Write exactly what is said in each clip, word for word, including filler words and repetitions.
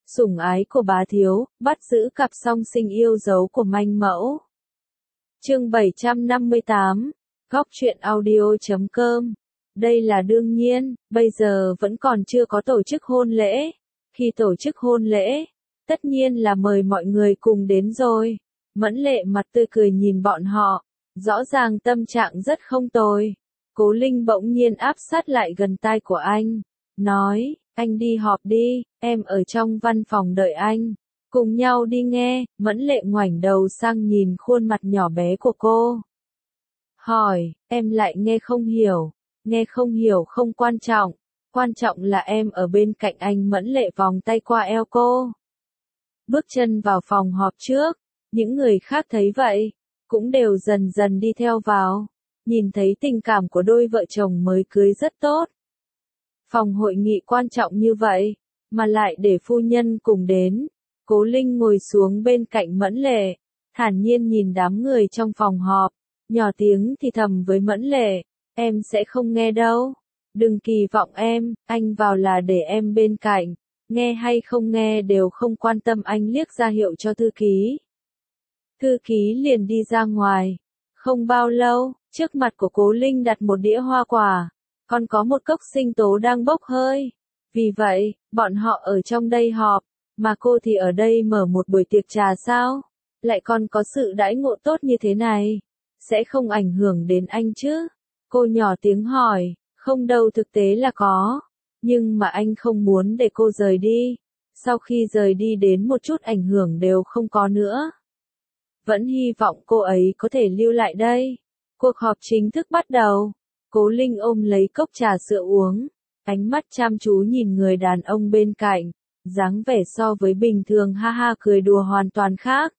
sủng ái của bá thiếu, bắt giữ cặp song sinh yêu dấu của manh mẫu. Chương bảy trăm năm mươi tám, Góc truyện audio chấm com. Đây là đương nhiên, bây giờ vẫn còn chưa có tổ chức hôn lễ. Khi tổ chức hôn lễ, tất nhiên là mời mọi người cùng đến rồi. Mẫn Lệ mặt tươi cười nhìn bọn họ, rõ ràng tâm trạng rất không tồi. Cố Linh bỗng nhiên áp sát lại gần tai của anh, nói, anh đi họp đi, em ở trong văn phòng đợi anh. Cùng nhau đi nghe. Mẫn Lệ ngoảnh đầu sang nhìn khuôn mặt nhỏ bé của cô. Hỏi, em lại nghe không hiểu. Nghe không hiểu không quan trọng. Quan trọng là em ở bên cạnh anh. Mẫn Lệ vòng tay qua eo cô, bước chân vào phòng họp trước. Những người khác thấy vậy, cũng đều dần dần đi theo vào. Nhìn thấy tình cảm của đôi vợ chồng mới cưới rất tốt. Phòng hội nghị quan trọng như vậy, mà lại để phu nhân cùng đến. Cố Linh ngồi xuống bên cạnh Mẫn Lệ, thản nhiên nhìn đám người trong phòng họp, nhỏ tiếng thì thầm với Mẫn Lệ, em sẽ không nghe đâu. Đừng kỳ vọng em, anh vào là để em bên cạnh, nghe hay không nghe đều không quan tâm. Anh liếc ra hiệu cho thư ký. Thư ký liền đi ra ngoài. Không bao lâu, trước mặt của Cố Linh đặt một đĩa hoa quả, còn có một cốc sinh tố đang bốc hơi. Vì vậy, bọn họ ở trong đây họp, mà cô thì ở đây mở một buổi tiệc trà sao? Lại còn có sự đãi ngộ tốt như thế này, sẽ không ảnh hưởng đến anh chứ? Cô nhỏ tiếng hỏi, không đâu, thực tế là có, nhưng mà anh không muốn để cô rời đi. Sau khi rời đi đến một chút ảnh hưởng đều không có nữa. Vẫn hy vọng cô ấy có thể lưu lại đây. Cuộc họp chính thức bắt đầu. Cố Linh ôm lấy cốc trà sữa uống, ánh mắt chăm chú nhìn người đàn ông bên cạnh, dáng vẻ so với bình thường ha ha cười đùa hoàn toàn khác.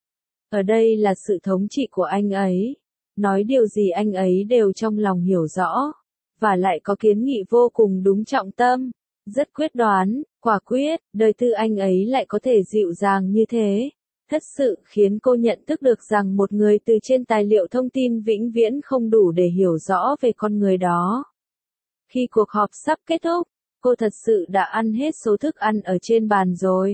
Ở đây là sự thống trị của anh ấy, nói điều gì anh ấy đều trong lòng hiểu rõ, và lại có kiến nghị vô cùng đúng trọng tâm, rất quyết đoán, quả quyết. Đời tư anh ấy lại có thể dịu dàng như thế, thật sự khiến cô nhận thức được rằng một người từ trên tài liệu thông tin vĩnh viễn không đủ để hiểu rõ về con người đó. Khi cuộc họp sắp kết thúc, cô thật sự đã ăn hết số thức ăn ở trên bàn rồi.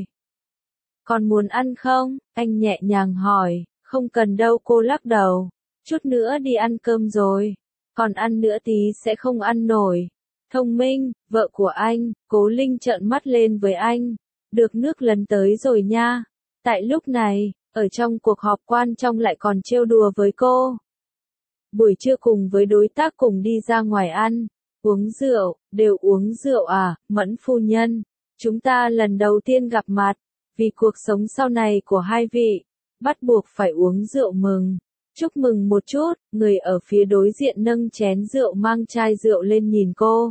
Còn muốn ăn không? Anh nhẹ nhàng hỏi. Không cần đâu, cô lắc đầu. Chút nữa đi ăn cơm rồi. Còn ăn nữa tí sẽ không ăn nổi. Thông minh, vợ của anh. Cố Linh trợn mắt lên với anh. Được nước lần tới rồi nha. Tại lúc này, ở trong cuộc họp quan trọng lại còn trêu đùa với cô. Buổi trưa cùng với đối tác cùng đi ra ngoài ăn, uống rượu. Đều uống rượu à? Mẫn phu nhân, chúng ta lần đầu tiên gặp mặt, vì cuộc sống sau này của hai vị, bắt buộc phải uống rượu mừng. Chúc mừng một chút. Người ở phía đối diện nâng chén rượu mang chai rượu lên nhìn cô.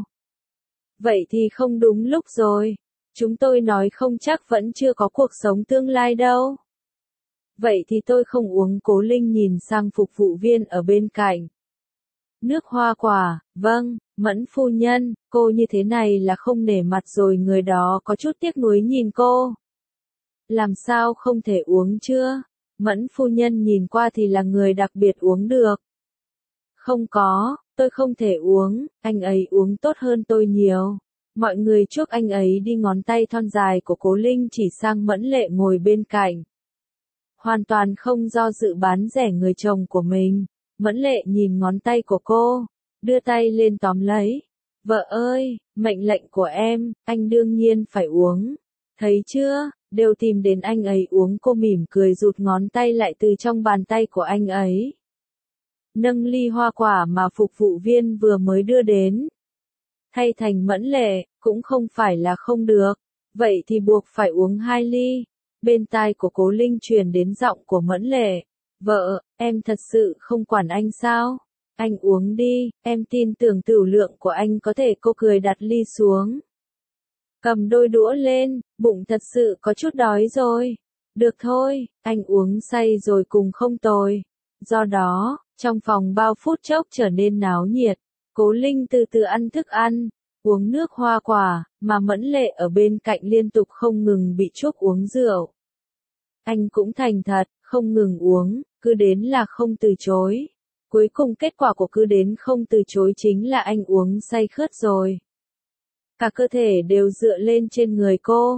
Vậy thì không đúng lúc rồi. Chúng tôi nói không chắc vẫn chưa có cuộc sống tương lai đâu. Vậy thì tôi không uống. Cố Linh nhìn sang phục vụ viên ở bên cạnh. Nước hoa quả, vâng, Mẫn phu nhân, cô như thế này là không nể mặt rồi. Người đó có chút tiếc nuối nhìn cô. Làm sao không thể uống chưa? Mẫn phu nhân nhìn qua thì là người đặc biệt uống được. Không có, tôi không thể uống, anh ấy uống tốt hơn tôi nhiều. Mọi người chúc anh ấy đi. Ngón tay thon dài của Cố Linh chỉ sang Mẫn Lệ ngồi bên cạnh. Hoàn toàn không do dự bán rẻ người chồng của mình. Mẫn Lệ nhìn ngón tay của cô, đưa tay lên tóm lấy. Vợ ơi, mệnh lệnh của em, anh đương nhiên phải uống. Thấy chưa, đều tìm đến anh ấy uống. Cô mỉm cười rụt ngón tay lại từ trong bàn tay của anh ấy. Nâng ly hoa quả mà phục vụ viên vừa mới đưa đến. Thay thành Mẫn Lệ, cũng không phải là không được. Vậy thì buộc phải uống hai ly. Bên tai của Cố Linh truyền đến giọng của Mẫn Lệ. Vợ, em thật sự không quản anh sao? Anh uống đi, em tin tưởng tửu lượng của anh có thể. Cô cười đặt ly xuống, cầm đôi đũa lên, bụng thật sự có chút đói rồi. Được thôi, anh uống say rồi cùng không tồi. Do đó, trong phòng bao phút chốc trở nên náo nhiệt. Cố Linh từ từ ăn thức ăn, uống nước hoa quả, mà Mẫn Lệ ở bên cạnh liên tục không ngừng bị chuốc uống rượu. Anh cũng thành thật, không ngừng uống, cứ đến là không từ chối. Cuối cùng kết quả của cứ đến không từ chối chính là anh uống say khướt rồi. Cả cơ thể đều dựa lên trên người cô.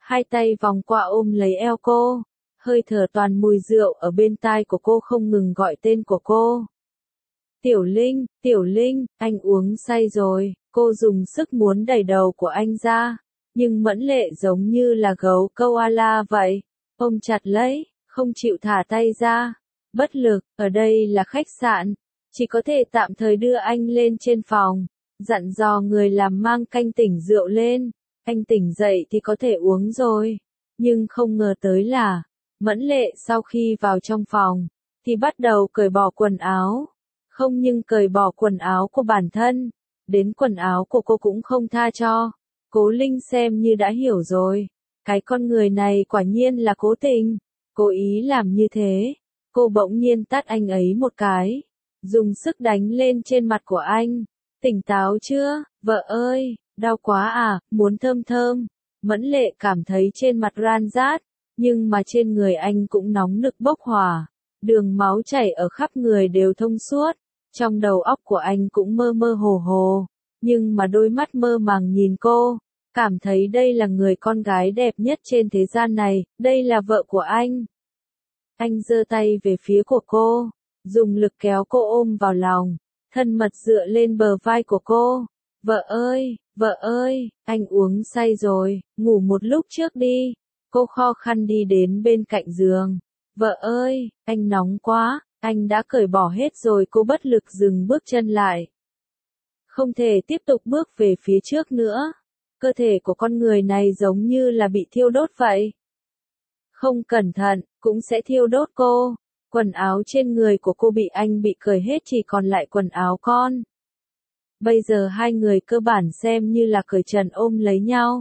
hai tay vòng qua ôm lấy eo cô, hơi thở toàn mùi rượu ở bên tai của cô không ngừng gọi tên của cô. Tiểu Linh, Tiểu Linh, anh uống say rồi, cô dùng sức muốn đẩy đầu của anh ra, nhưng Mẫn Lệ giống như là gấu koala vậy, ôm chặt lấy, không chịu thả tay ra, bất lực, ở đây là khách sạn, chỉ có thể tạm thời đưa anh lên trên phòng, dặn dò người làm mang canh tỉnh rượu lên, anh tỉnh dậy thì có thể uống rồi, nhưng không ngờ tới là, Mẫn Lệ sau khi vào trong phòng, thì bắt đầu cởi bỏ quần áo. Không nhưng cởi bỏ quần áo của bản thân, đến quần áo của cô cũng không tha cho. Cố Linh xem như đã hiểu rồi, cái con người này quả nhiên là cố tình, cố ý làm như thế. Cô bỗng nhiên tát anh ấy một cái, dùng sức đánh lên trên mặt của anh. Tỉnh táo chưa, vợ ơi, đau quá à, muốn thơm thơm. Mẫn Lệ cảm thấy trên mặt ran rát, nhưng mà trên người anh cũng nóng nực bốc hỏa, đường máu chảy ở khắp người đều thông suốt. Trong đầu óc của anh cũng mơ mơ hồ hồ, nhưng mà đôi mắt mơ màng nhìn cô, cảm thấy đây là người con gái đẹp nhất trên thế gian này, đây là vợ của anh. Anh giơ tay về phía của cô, dùng lực kéo cô ôm vào lòng, thân mật dựa lên bờ vai của cô. Vợ ơi, vợ ơi, anh uống say rồi, ngủ một lúc trước đi. Cô kho khăn đi đến bên cạnh giường. Vợ ơi, anh nóng quá. Anh đã cởi bỏ hết rồi, cô bất lực dừng bước chân lại. Không thể tiếp tục bước về phía trước nữa. Cơ thể của con người này giống như là bị thiêu đốt vậy. Không cẩn thận, cũng sẽ thiêu đốt cô. Quần áo trên người của cô bị anh bị cởi hết, chỉ còn lại quần áo con. Bây giờ hai người cơ bản xem như là cởi trần ôm lấy nhau.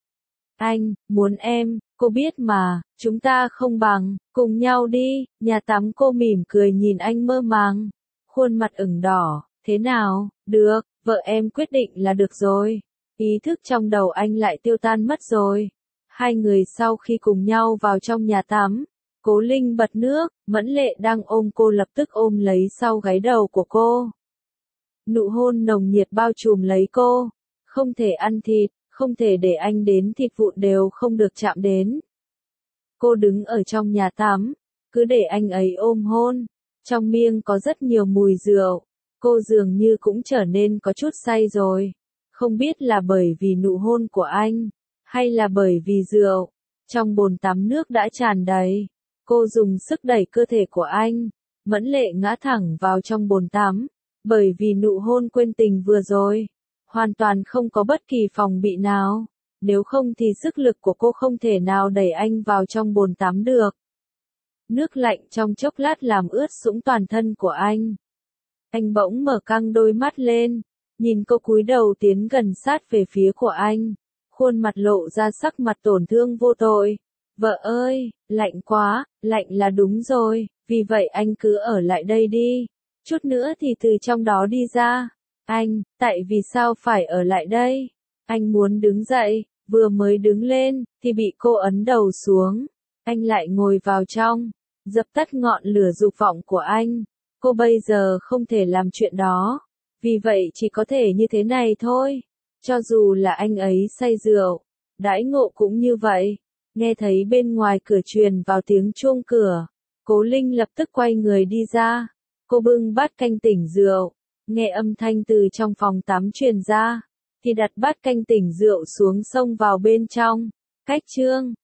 Anh, muốn em, cô biết mà, chúng ta không bằng, cùng nhau đi, nhà tắm. Cô mỉm cười nhìn anh mơ màng, khuôn mặt ửng đỏ, thế nào, được, vợ em quyết định là được rồi. Ý thức trong đầu anh lại tiêu tan mất rồi. Hai người sau khi cùng nhau vào trong nhà tắm, Cố Linh bật nước, Mẫn Lệ đang ôm cô lập tức ôm lấy sau gáy đầu của cô. Nụ hôn nồng nhiệt bao trùm lấy cô, không thể ăn thịt, không thể để anh đến thịt vụn đều không được chạm đến. Cô đứng ở trong nhà tắm, cứ để anh ấy ôm hôn, trong miệng có rất nhiều mùi rượu, cô dường như cũng trở nên có chút say rồi, không biết là bởi vì nụ hôn của anh, hay là bởi vì rượu, trong bồn tắm nước đã tràn đầy, cô dùng sức đẩy cơ thể của anh, Mẫn Lệ ngã thẳng vào trong bồn tắm, bởi vì nụ hôn quên tình vừa rồi. Hoàn toàn không có bất kỳ phòng bị nào, nếu không thì sức lực của cô không thể nào đẩy anh vào trong bồn tắm được. Nước lạnh trong chốc lát làm ướt sũng toàn thân của anh. Anh bỗng mở căng đôi mắt lên, nhìn cô cúi đầu tiến gần sát về phía của anh, khuôn mặt lộ ra sắc mặt tổn thương vô tội. Vợ ơi, lạnh quá, lạnh là đúng rồi, vì vậy anh cứ ở lại đây đi, chút nữa thì từ trong đó đi ra. Anh, tại vì sao phải ở lại đây? Anh muốn đứng dậy, vừa mới đứng lên, thì bị cô ấn đầu xuống. Anh lại ngồi vào trong, dập tắt ngọn lửa dục vọng của anh. Cô bây giờ không thể làm chuyện đó, vì vậy chỉ có thể như thế này thôi. Cho dù là anh ấy say rượu, đãi ngộ cũng như vậy. Nghe thấy bên ngoài cửa truyền vào tiếng chuông cửa, Cố Linh lập tức quay người đi ra. Cô bưng bát canh tỉnh rượu. Nghe âm thanh từ trong phòng tắm truyền ra, thì đặt bát canh tỉnh rượu xuống xông vào bên trong. Cách chương